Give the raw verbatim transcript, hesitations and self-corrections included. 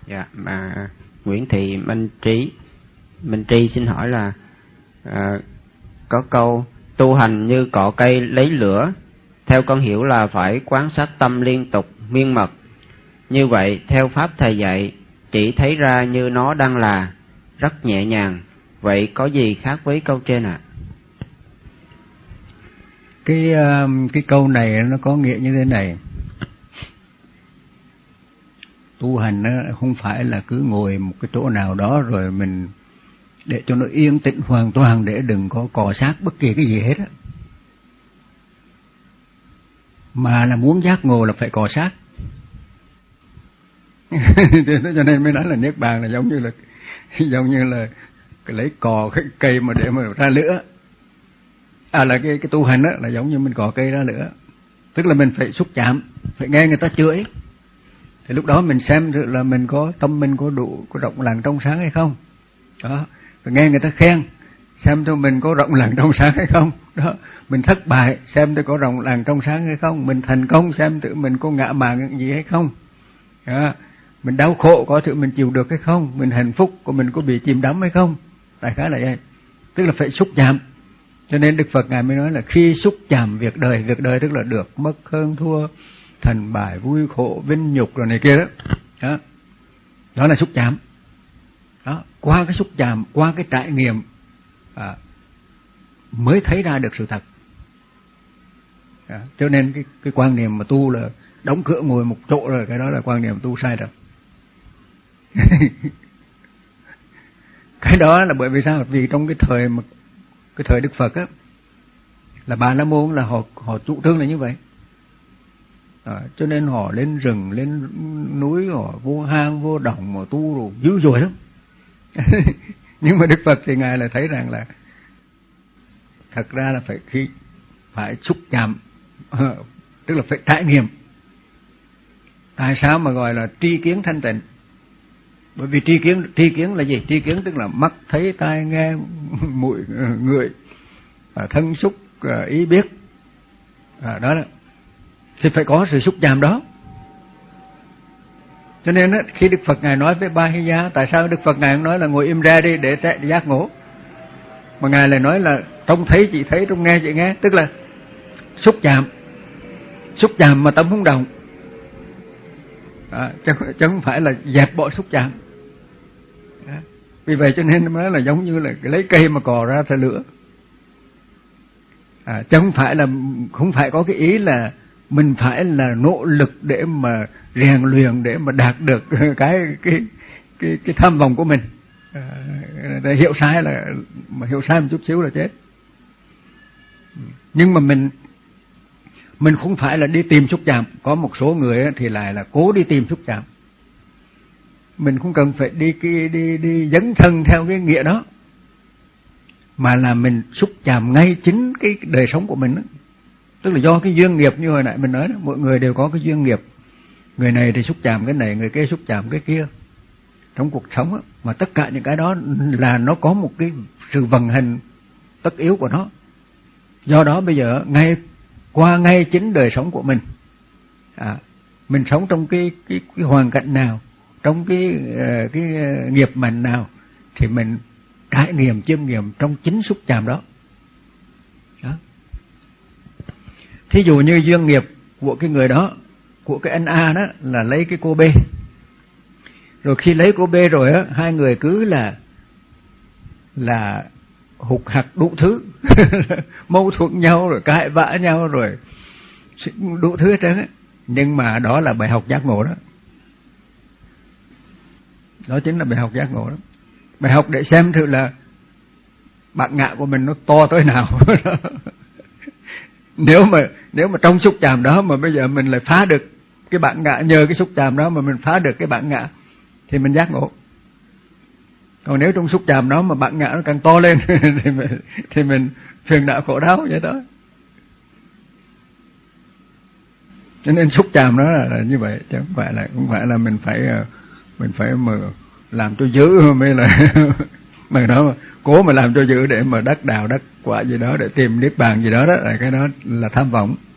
Dạ, mà Nguyễn Thị Minh Trí, Minh Tri xin hỏi là à, có câu tu hành như cọ cây lấy lửa, theo con hiểu là phải quán sát tâm liên tục, miên mật. Như vậy, theo pháp thầy dạy, chỉ thấy ra như nó đang là, rất nhẹ nhàng. Vậy có gì khác với câu trên ạ? À? Cái cái câu này nó có nghĩa như thế này. Tu hành nó không phải là cứ ngồi một cái chỗ nào đó rồi mình để cho nó yên tĩnh hoàn toàn để đừng có cọ sát bất kỳ cái gì hết á. Mà là muốn giác ngộ là phải cọ sát. Cho nên mới nói là niết bàn là giống như là giống như là cái lấy cò cái cây mà để mà ra lửa. À là cái cái tu hành đó là giống như mình cò cây ra lửa. Tức là mình phải xúc chạm, phải nghe người ta chửi. Thì lúc đó mình xem là mình có tâm mình có đủ có rộng lặng trong sáng hay không. Đó, phải nghe người ta khen, xem cho mình có rộng lặng trong sáng hay không. Đó, mình thất bại xem tôi có rộng lặng trong sáng hay không, mình thành công xem tự mình có ngã mạn gì hay không. Đó, mình đau khổ có tự mình chịu được hay không, mình hạnh phúc của mình có bị chìm đắm hay không. Đại khái là vậy. Tức là phải xúc chạm. Cho nên Đức Phật Ngài mới nói là khi xúc chạm việc đời, việc đời tức là được, mất, hơn, thua, thành bại, vui khổ, vinh nhục rồi này kia đó. Đó, đó là xúc chạm. Đó, qua cái xúc chạm, qua cái trải nghiệm à, mới thấy ra được sự thật. Đó, cho nên cái, cái quan niệm mà tu là đóng cửa ngồi một chỗ rồi, cái đó là quan niệm tu sai rồi. Cái đó là bởi vì sao? Vì trong cái thời mà cái thời Đức Phật á, là Bà La Môn là họ họ chủ trương là như vậy. À, cho nên họ lên rừng, lên núi, họ vô hang, vô động mà tu rồi dữ dội lắm. Nhưng mà Đức Phật thì Ngài là thấy rằng là thật ra là phải khi phải xúc chạm, tức là phải trải nghiệm. Tại sao mà gọi là tri kiến thanh tịnh? Bởi vì tri kiến, tri kiến là gì? Tri kiến tức là mắt thấy, tai nghe, mũi ngửi, thân xúc, ý biết. À, đó đó. Thì phải có sự xúc chạm đó. Cho nên á, khi Đức Phật Ngài nói với Ba-hi-ya, tại sao Đức Phật Ngài nói là ngồi im ra đi để giác ngộ? Mà Ngài lại nói là trông thấy chị thấy, trông nghe chị nghe. Tức là xúc chạm. Xúc chạm mà tâm không động. À, chứ, chứ không phải là dẹp bỏ xúc chạm. À, vì vậy cho nên nó là giống như là lấy cây mà cò ra ra lửa. À, chứ không phải là không phải có cái ý là mình phải là nỗ lực để mà rèn luyện để mà đạt được cái cái cái cái tham vọng của mình. À, để hiểu sai là mà hiểu sai một chút xíu là chết. Nhưng mà mình mình không phải là đi tìm xúc chạm. Có một số người thì lại là cố đi tìm xúc chạm. Mình không cần phải đi đi đi, đi dấn thân theo cái nghĩa đó, mà là mình xúc chạm ngay chính cái đời sống của mình đó. Tức là do cái duyên nghiệp như hồi nãy mình nói đó, mọi người đều có cái duyên nghiệp. Người này thì xúc chạm cái này, người kia xúc chạm cái kia trong cuộc sống đó. Mà tất cả những cái đó là nó có một cái sự vận hành tất yếu của nó. Do đó bây giờ ngay qua ngay chính đời sống của mình, à, mình sống trong cái cái, cái hoàn cảnh nào, trong cái cái nghiệp mạnh nào, thì mình trải nghiệm chiêm nghiệm trong chính xúc chạm đó. Đó. Thí dụ như duyên nghiệp của cái người đó, của cái anh A đó là lấy cái cô B. Rồi khi lấy cô B rồi á, hai người cứ là là hụt hặc đủ thứ, mâu thuẫn nhau rồi cãi vã nhau rồi đủ thứ hết trơn á. Nhưng mà đó là bài học giác ngộ đó. Đó chính là bài học giác ngộ đó. Bài học để xem thử là bản ngã của mình nó to tới nào. Nếu mà nếu mà trong xúc chạm đó mà bây giờ mình lại phá được cái bản ngã, nhờ cái xúc chạm đó mà mình phá được cái bản ngã thì mình giác ngộ. Còn nếu trong xúc chạm đó mà bản ngã nó càng to lên thì mình, thì mình phiền não khổ đau vậy đó. Cho nên xúc chạm đó là, là như vậy, chứ không phải là không phải là mình phải mình phải mà làm cho dữ mới là mà đó mà cố mà làm cho dữ để mà đắc đạo đắc quả gì đó, để tìm niết bàn gì đó đó, là cái đó là tham vọng.